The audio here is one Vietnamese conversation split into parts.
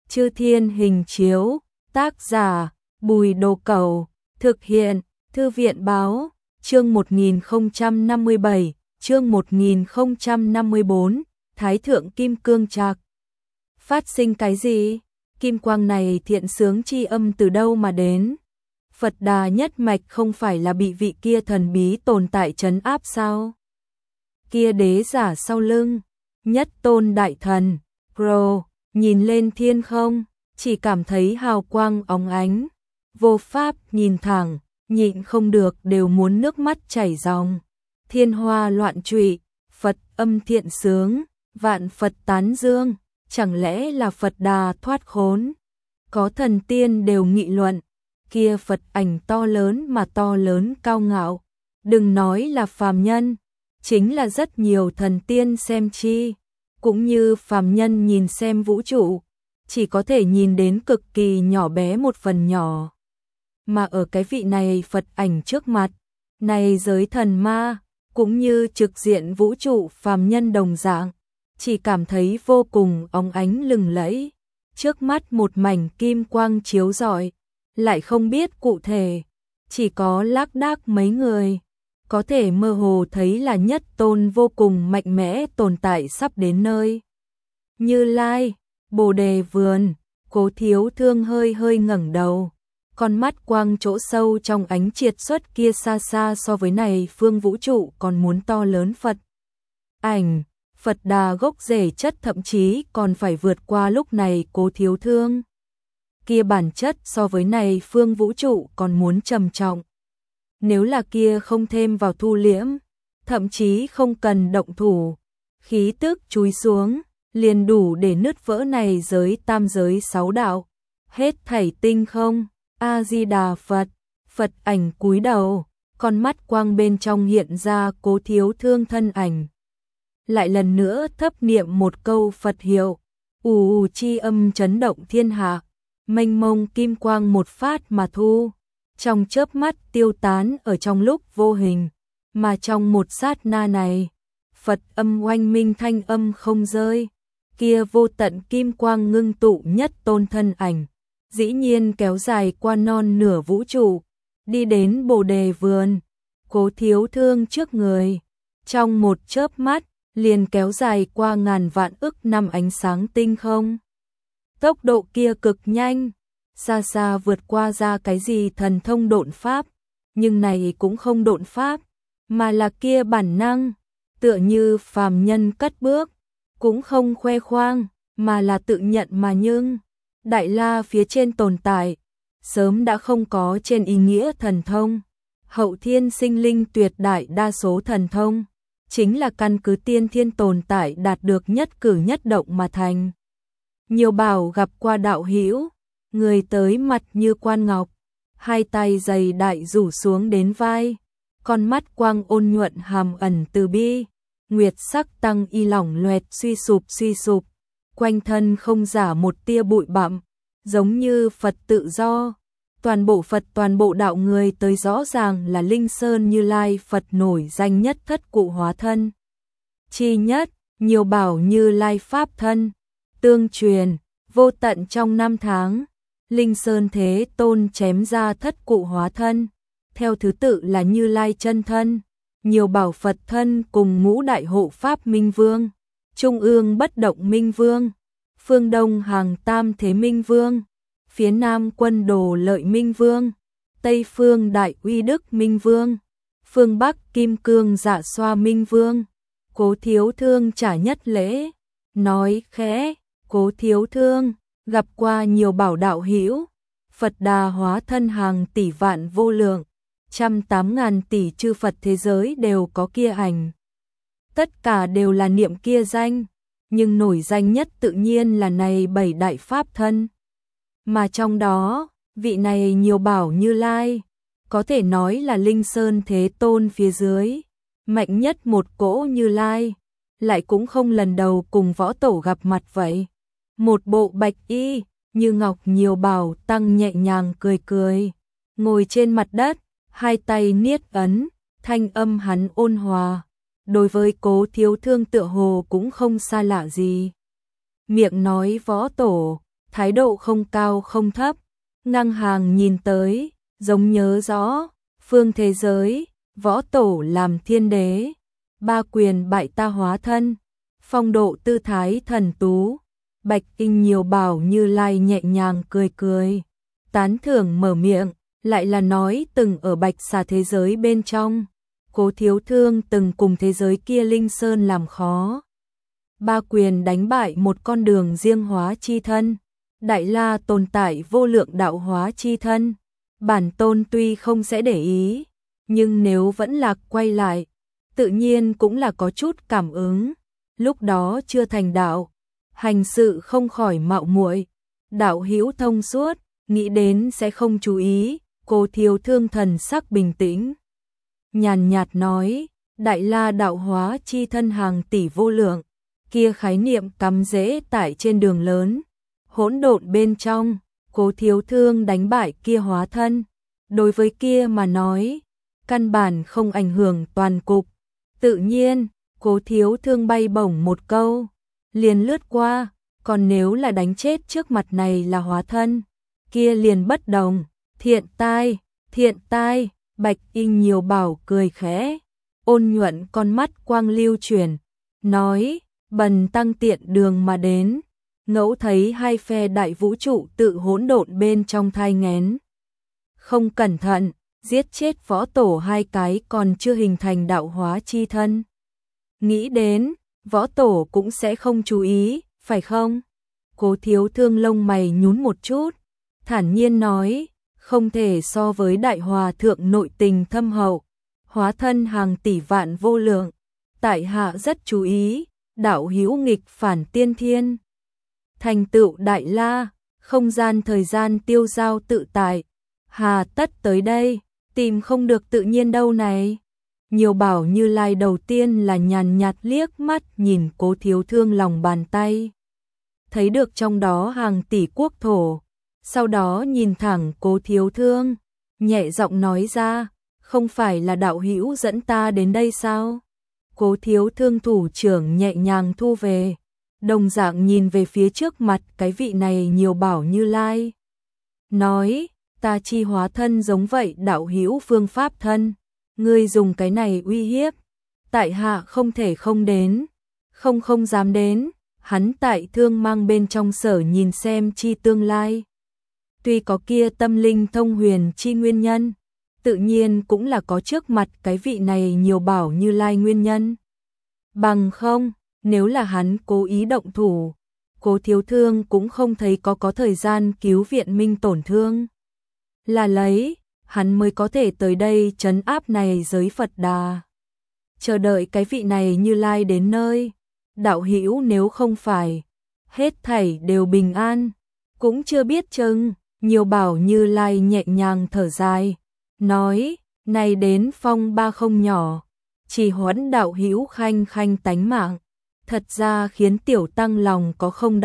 Chư Thiên Hình Chiếu, tác giả Bùi Đồ Cẩu, thực hiện Thư viện Báo, chương 1057, chương 1054, Thái Thượng Kim Cương Trạc. Phát sinh cái gì? Kim quang này thiện sướng chi âm từ đâu mà đến? Phật Đà nhất mạch không phải là bị vị kia thần bí tồn tại trấn áp sao? Kia đế giả sau lưng, nhất tôn đại thần, Pro, nhìn lên thiên không, chỉ cảm thấy hào quang óng ánh, vô pháp nhìn thẳng, nhịn không được đều muốn nước mắt chảy ròng. Thiên hoa loạn trụy, Phật âm thiện sướng, vạn Phật tán dương, chẳng lẽ là Phật Đà thoát khốn? Có thần tiên đều nghị luận, kia Phật ảnh to lớn mà to lớn cao ngạo, đừng nói là phàm nhân, chính là rất nhiều thần tiên xem chi, cũng như phàm nhân nhìn xem vũ trụ, chỉ có thể nhìn đến cực kỳ nhỏ bé một phần nhỏ. Mà ở cái vị này Phật ảnh trước mặt, này giới thần ma, cũng như trực diện vũ trụ phàm nhân đồng dạng, chỉ cảm thấy vô cùng óng ánh lừng lẫy, trước mắt một mảnh kim quang chiếu rọi, lại không biết cụ thể, chỉ có lác đác mấy người, có thể mơ hồ thấy là nhất tôn vô cùng mạnh mẽ tồn tại sắp đến nơi. Như Lai, Bồ Đề Vườn, Cố Thiếu Thương hơi hơi ngẩng đầu, con mắt quang chỗ sâu trong ánh triệt xuất kia xa xa so với này phương vũ trụ còn muốn to lớn Phật ảnh, Phật Đà gốc rễ chất thậm chí còn phải vượt qua lúc này Cố Thiếu Thương. Kia bản chất so với này phương vũ trụ còn muốn trầm trọng. Nếu là kia không thêm vào thu liễm, thậm chí không cần động thủ, khí tức chúi xuống, liền đủ để nứt vỡ này giới tam giới sáu đạo, hết thảy tinh không. A-di-đà Phật, Phật ảnh cúi đầu, con mắt quang bên trong hiện ra Cố Thiếu Thương thân ảnh. Lại lần nữa thấp niệm một câu Phật hiệu, ù chi âm chấn động thiên hạ, mênh mông kim quang một phát mà thu, trong chớp mắt tiêu tán ở trong lúc vô hình, mà trong một sát na này, Phật âm oanh minh thanh âm không rơi, kia vô tận kim quang ngưng tụ nhất tôn thân ảnh, dĩ nhiên kéo dài qua non nửa vũ trụ, đi đến Bồ Đề Vườn, Cố Thiếu Thương trước người, trong một chớp mắt, liền kéo dài qua ngàn vạn ức năm ánh sáng tinh không. Tốc độ kia cực nhanh, xa xa vượt qua ra cái gì thần thông độn pháp, nhưng này cũng không độn pháp, mà là kia bản năng, tựa như phàm nhân cất bước, cũng không khoe khoang, mà là tự nhận mà nhưng Đại La phía trên tồn tại, sớm đã không có trên ý nghĩa thần thông, hậu thiên sinh linh tuyệt đại đa số thần thông, chính là căn cứ tiên thiên tồn tại đạt được nhất cử nhất động mà thành. Nhiều bảo gặp qua đạo hữu, người tới mặt như quan ngọc, hai tay dày đại rủ xuống đến vai, con mắt quang ôn nhuận hàm ẩn từ bi, nguyệt sắc tăng y lỏng loẹt suy sụp, quanh thân không giả một tia bụi bặm, giống như Phật tự do, toàn bộ Phật toàn bộ đạo người tới rõ ràng là Linh Sơn Như Lai Phật nổi danh nhất thất cụ hóa thân. Chi nhất, nhiều bảo Như Lai Pháp thân, tương truyền, vô tận trong năm tháng, Linh Sơn Thế Tôn chém ra thất cụ hóa thân, theo thứ tự là Như Lai chân thân, nhiều bảo Phật thân cùng ngũ đại hộ Pháp Minh Vương, Trung ương bất động Minh Vương, phương Đông hàng tam thế Minh Vương, phía Nam quân đồ lợi Minh Vương, Tây phương đại uy đức Minh Vương, phương Bắc kim cương dạ xoa Minh Vương. Cố Thiếu Thương trả nhất lễ, nói khẽ, Cố Thiếu Thương, gặp qua nhiều bảo đạo hữu, Phật Đà hóa thân hàng tỷ vạn vô lượng, 108.000 tỷ chư Phật thế giới đều có kia ảnh. Tất cả đều là niệm kia danh, nhưng nổi danh nhất tự nhiên là này 7 đại pháp thân. Mà trong đó, vị này nhiều bảo Như Lai, có thể nói là Linh Sơn Thế Tôn phía dưới, mạnh nhất một cỗ Như Lai, lại cũng không lần đầu cùng võ tổ gặp mặt vậy. Một bộ bạch y, như ngọc nhiều bảo tăng nhẹ nhàng cười cười, ngồi trên mặt đất, hai tay niết ấn, thanh âm hắn ôn hòa, đối với Cố Thiếu Thương tựa hồ cũng không xa lạ gì. Miệng nói võ tổ, thái độ không cao không thấp, ngang hàng nhìn tới, giống nhớ rõ, phương thế giới, võ tổ làm thiên đế, ba quyền bại ta hóa thân, phong độ tư thái thần tú, Bạch Kinh nhiều bảo Như Lai nhẹ nhàng cười cười, tán thưởng mở miệng, lại là nói từng ở Bạch Xà thế giới bên trong, Cố Thiếu Thương từng cùng thế giới kia Linh Sơn làm khó. Ba quyền đánh bại một con đường riêng hóa chi thân, Đại La tồn tại vô lượng đạo hóa chi thân, bản tôn tuy không sẽ để ý, nhưng nếu vẫn lạc quay lại, tự nhiên cũng là có chút cảm ứng, lúc đó chưa thành đạo, hành sự không khỏi mạo muội, đạo hữu thông suốt, nghĩ đến sẽ không chú ý, Cố Thiếu Thương thần sắc bình tĩnh, nhàn nhạt nói, Đại La đạo hóa chi thân hàng tỷ vô lượng, kia khái niệm cắm rễ tại trên đường lớn, hỗn độn bên trong, Cố Thiếu Thương đánh bại kia hóa thân, đối với kia mà nói, căn bản không ảnh hưởng toàn cục, tự nhiên, Cố Thiếu Thương bay bổng một câu, liền lướt qua, còn nếu là đánh chết trước mặt này là hóa thân, kia liền bất đồng, thiện tai, Bạch Inh nhiều bảo cười khẽ, ôn nhuận con mắt quang lưu chuyển, nói, bần tăng tiện đường mà đến, ngẫu thấy hai phe đại vũ trụ tự hỗn độn bên trong thai nghén. Không cẩn thận, giết chết võ tổ hai cái còn chưa hình thành đạo hóa chi thân. Nghĩ đến, võ tổ cũng sẽ không chú ý, phải không? Cố Thiếu Thương lông mày nhún một chút, thản nhiên nói, không thể so với đại hòa thượng nội tình thâm hậu, hóa thân hàng tỷ vạn vô lượng, tại hạ rất chú ý, đạo hữu nghịch phản tiên thiên. Thành tựu Đại La, không gian thời gian tiêu giao tự tại, hà tất tới đây, tìm không được tự nhiên đâu này. Nhiều bảo Như Lai đầu tiên là nhàn nhạt liếc mắt nhìn Cố Thiếu Thương lòng bàn tay, thấy được trong đó hàng tỷ quốc thổ, sau đó nhìn thẳng Cố Thiếu Thương, nhẹ giọng nói ra, không phải là đạo hữu dẫn ta đến đây sao? Cố Thiếu Thương thủ trưởng nhẹ nhàng thu về, đồng dạng nhìn về phía trước mặt cái vị này nhiều bảo Như Lai. Nói, ta chi hóa thân giống vậy đạo hữu phương pháp thân, ngươi dùng cái này uy hiếp, tại hạ không thể không đến, không dám đến, hắn tại Thương Mang bên trong sở nhìn xem chi tương lai. Tuy có kia tâm linh thông huyền chi nguyên nhân, tự nhiên cũng là có trước mặt cái vị này nhiều bảo Như Lai nguyên nhân. Bằng không, nếu là hắn cố ý động thủ, Cố Thiếu Thương cũng không thấy có thời gian cứu viện minh tổn thương. Là lấy, hắn mới có thể tới đây trấn áp này giới Phật Đà. Chờ đợi cái vị này Như Lai đến nơi, đạo hữu nếu không phải, hết thảy đều bình an, cũng chưa biết chừng, nhiều bảo Như Lai nhẹ nhàng thở dài, nói, này đến phong ba không nhỏ, chỉ huấn đạo hữu khanh tánh mạng, thật ra khiến tiểu tăng lòng có không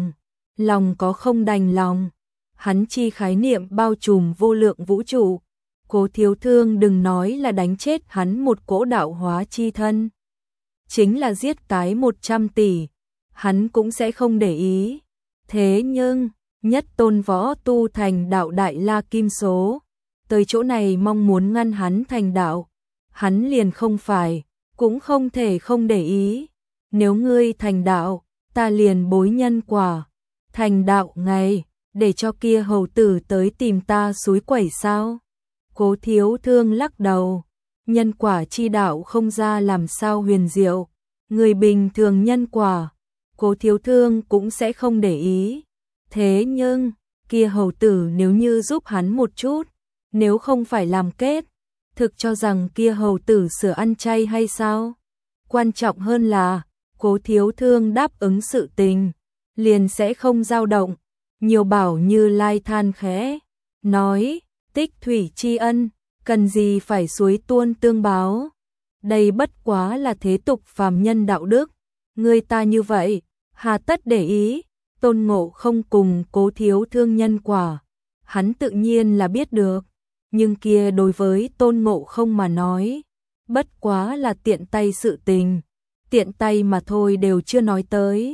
đành lòng, hắn chi khái niệm bao trùm vô lượng vũ trụ, Cố Thiếu Thương đừng nói là đánh chết hắn một cỗ đạo hóa chi thân, chính là giết cái 100 tỷ, hắn cũng sẽ không để ý, thế nhưng, nhất tôn võ tu thành đạo Đại La Kim số, tới chỗ này mong muốn ngăn hắn thành đạo, hắn liền không phải, cũng không thể không để ý. Nếu ngươi thành đạo, ta liền bối nhân quả. Thành đạo ngày, để cho kia hầu tử tới tìm ta xúi quẩy sao? Cố Thiếu Thương lắc đầu. Nhân quả chi đạo không ra làm sao huyền diệu. Người bình thường nhân quả, Cố Thiếu Thương cũng sẽ không để ý. Thế nhưng, kia hầu tử nếu như giúp hắn một chút, nếu không phải làm kết, thực cho rằng kia hầu tử sửa ăn chay hay sao? Quan trọng hơn là, Cố Thiếu Thương đáp ứng sự tình, liền sẽ không dao động. Nhiều bảo Như Lai than khẽ, nói, tích thủy tri ân, cần gì phải suối tuôn tương báo. Đây bất quá là thế tục phàm nhân đạo đức, người ta như vậy, hà tất để ý. Tôn Ngộ không cùng Cố Thiếu Thương nhân quả, hắn tự nhiên là biết được, nhưng kia đối với Tôn Ngộ không mà nói, bất quá là tiện tay sự tình, tiện tay mà thôi đều chưa nói tới.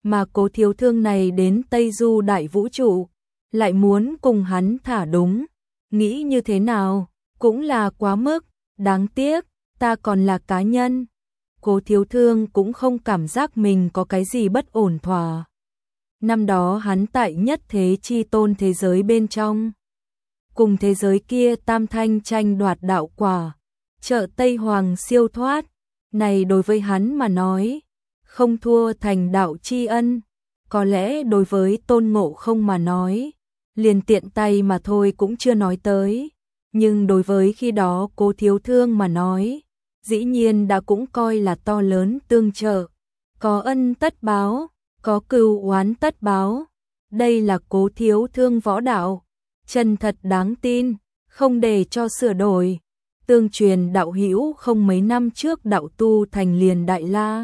mà Cố Thiếu Thương này đến Tây Du đại vũ trụ, lại muốn cùng hắn thả đúng, nghĩ như thế nào, cũng là quá mức, đáng tiếc, ta còn là cá nhân. Cố Thiếu Thương cũng không cảm giác mình có cái gì bất ổn thỏa. Năm đó hắn tại nhất thế chi tôn thế giới bên trong, cùng thế giới kia tam thanh tranh đoạt đạo quả, trợ Tây Hoàng siêu thoát, này đối với hắn mà nói, không thua thành đạo tri ân, có lẽ đối với Tôn Ngộ Không mà nói, liền tiện tay mà thôi cũng chưa nói tới, nhưng đối với khi đó Cố Thiếu Thương mà nói, dĩ nhiên đã cũng coi là to lớn tương trợ, có ân tất báo, có cừu oán tất báo, đây là Cố Thiếu Thương võ đạo, chân thật đáng tin, không để cho sửa đổi. Tương truyền đạo hữu không mấy năm trước đạo tu thành liền Đại La,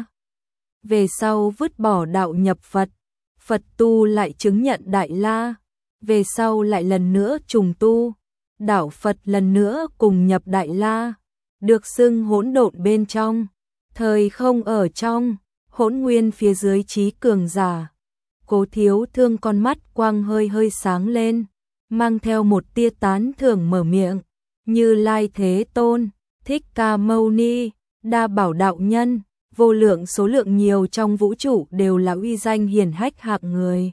về sau vứt bỏ đạo nhập Phật, Phật tu lại chứng nhận Đại La, về sau lại lần nữa trùng tu, đạo Phật lần nữa cùng nhập Đại La, được xưng hỗn độn bên trong, thời không ở trong, hỗn nguyên phía dưới trí cường giả. Cố Thiếu Thương con mắt quang hơi hơi sáng lên, mang theo một tia tán thưởng mở miệng, Như Lai Thế Tôn, Thích Ca Mâu Ni, Đa Bảo Đạo Nhân, vô lượng số lượng nhiều trong vũ trụ đều là uy danh hiển hách hạng người.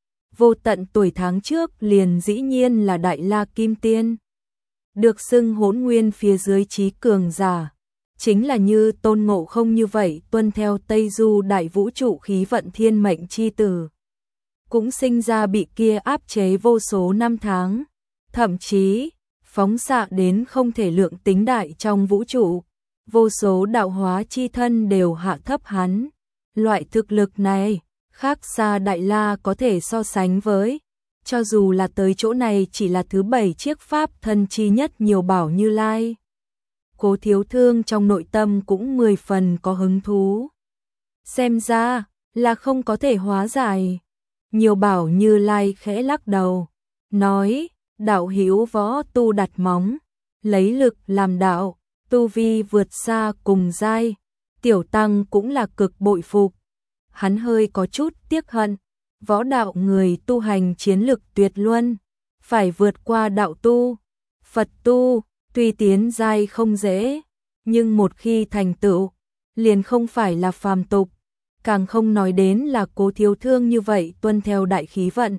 Vô tận tuổi tháng trước liền dĩ nhiên là Đại La Kim Tiên, được xưng hỗn nguyên phía dưới trí cường giả, chính là như Tôn Ngộ Không như vậy tuân theo Tây Du đại vũ trụ khí vận thiên mệnh chi tử, cũng sinh ra bị kia áp chế vô số năm tháng, thậm chí phóng xạ đến không thể lượng tính đại trong vũ trụ, vô số đạo hóa chi thân đều hạ thấp hắn. Loại thực lực này, khác xa Đại La có thể so sánh với, cho dù là tới chỗ này chỉ là thứ 7 chiếc pháp thân chi nhất nhiều bảo Như Lai. Cố Thiếu Thương trong nội tâm cũng 10 phần có hứng thú. Xem ra là không có thể hóa giải. Nhiều bảo Như Lai khẽ lắc đầu, nói, đạo hữu võ tu đặt móng, lấy lực làm đạo, tu vi vượt xa cùng giai, tiểu tăng cũng là cực bội phục. Hắn hơi có chút tiếc hận, võ đạo người tu hành chiến lực tuyệt luân, phải vượt qua đạo tu, Phật tu, tuy tiến giai không dễ, nhưng một khi thành tựu, liền không phải là phàm tục, càng không nói đến là Cố Thiếu Thương như vậy tuân theo đại khí vận.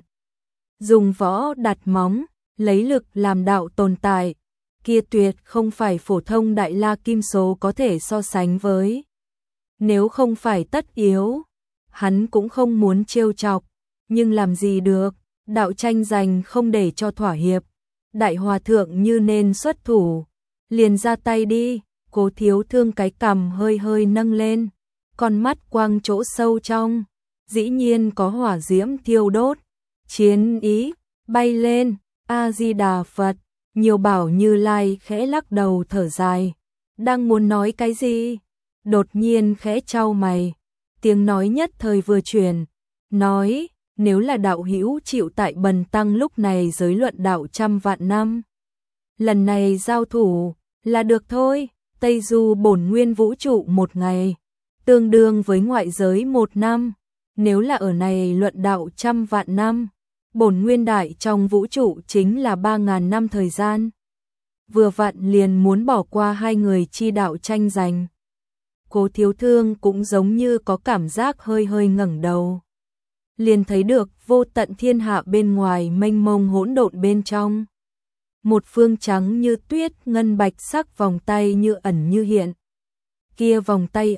Dùng võ đặt móng, lấy lực làm đạo tồn tại, kia tuyệt không phải phổ thông Đại La Kim số có thể so sánh với. Nếu không phải tất yếu, hắn cũng không muốn trêu chọc, nhưng làm gì được, đạo tranh giành không để cho thỏa hiệp. Đại hòa thượng như nên xuất thủ, liền ra tay đi. Cố Thiếu Thương cái cằm hơi hơi nâng lên, con mắt quang chỗ sâu trong, dĩ nhiên có hỏa diễm thiêu đốt, chiến ý bay lên. A Di Đà Phật. Nhiều bảo Như Lai khẽ lắc đầu thở dài, đang muốn nói cái gì, đột nhiên khẽ chau mày, tiếng nói nhất thời vừa truyền, nói, nếu là đạo hữu chịu tại bần tăng lúc này giới luận đạo 100 vạn năm, lần này giao thủ là được thôi. Tây Du bổn nguyên vũ trụ 1 ngày, tương đương với ngoại giới 1 năm, nếu là ở này luận đạo 100 vạn năm, bổn nguyên đại trong vũ trụ chính là 3.000 năm thời gian. Vừa vặn liền muốn bỏ qua hai người chi đạo tranh giành. Cố Thiếu Thương cũng giống như có cảm giác hơi hơi ngẩng đầu, liền thấy được vô tận thiên hạ bên ngoài mênh mông hỗn độn bên trong. Một phương trắng như tuyết ngân bạch sắc vòng tay như ẩn như hiện. Kia vòng tay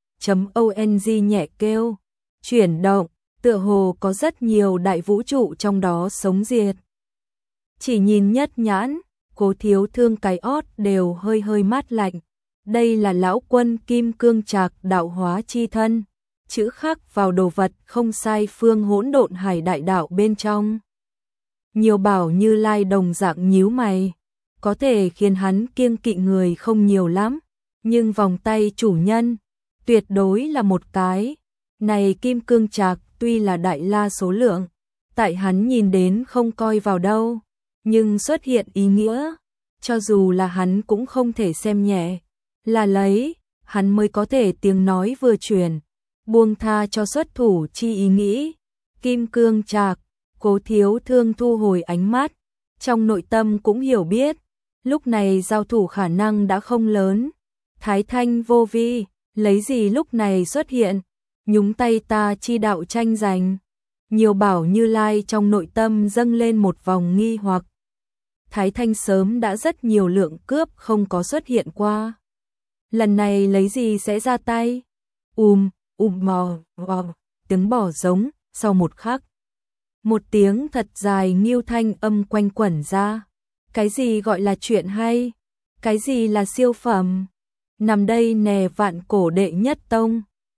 ong nhẹ kêu, chuyển động, tựa hồ có rất nhiều đại vũ trụ trong đó sống diệt. Chỉ nhìn nhất nhãn, Cố Thiếu Thương cái ót đều hơi hơi mát lạnh. Đây là lão quân kim cương trạc đạo hóa chi thân, chữ khắc vào đồ vật không sai phương hỗn độn hải đại đạo bên trong. Nhiều bảo Như Lai đồng dạng nhíu mày, có thể khiến hắn kiêng kỵ người không nhiều lắm, nhưng vòng tay chủ nhân tuyệt đối là một cái. Này kim cương trạc tuy là Đại La số lượng, tại hắn nhìn đến không coi vào đâu, nhưng xuất hiện ý nghĩa, cho dù là hắn cũng không thể xem nhẹ, là lấy, hắn mới có thể tiếng nói vừa truyền, buông tha cho xuất thủ chi ý nghĩ. Kim cương trạc, Cố Thiếu Thương thu hồi ánh mắt, trong nội tâm cũng hiểu biết, lúc này giao thủ khả năng đã không lớn. Thái Thanh vô vi, lấy gì lúc này xuất hiện, nhúng tay ta chi đạo tranh giành. Nhiều bảo Như Lai trong nội tâm dâng lên một vòng nghi hoặc. Thái Thanh sớm đã rất nhiều lượng cướp không có xuất hiện qua. Lần này lấy gì sẽ ra tay? Mò, tiếng bò giống, sau một khắc. Một tiếng thật dài nghiêu thanh âm quanh quẩn ra. Cái gì gọi là chuyện hay? Cái gì là siêu phẩm? Nằm đây nè vạn cổ đệ nhất tông.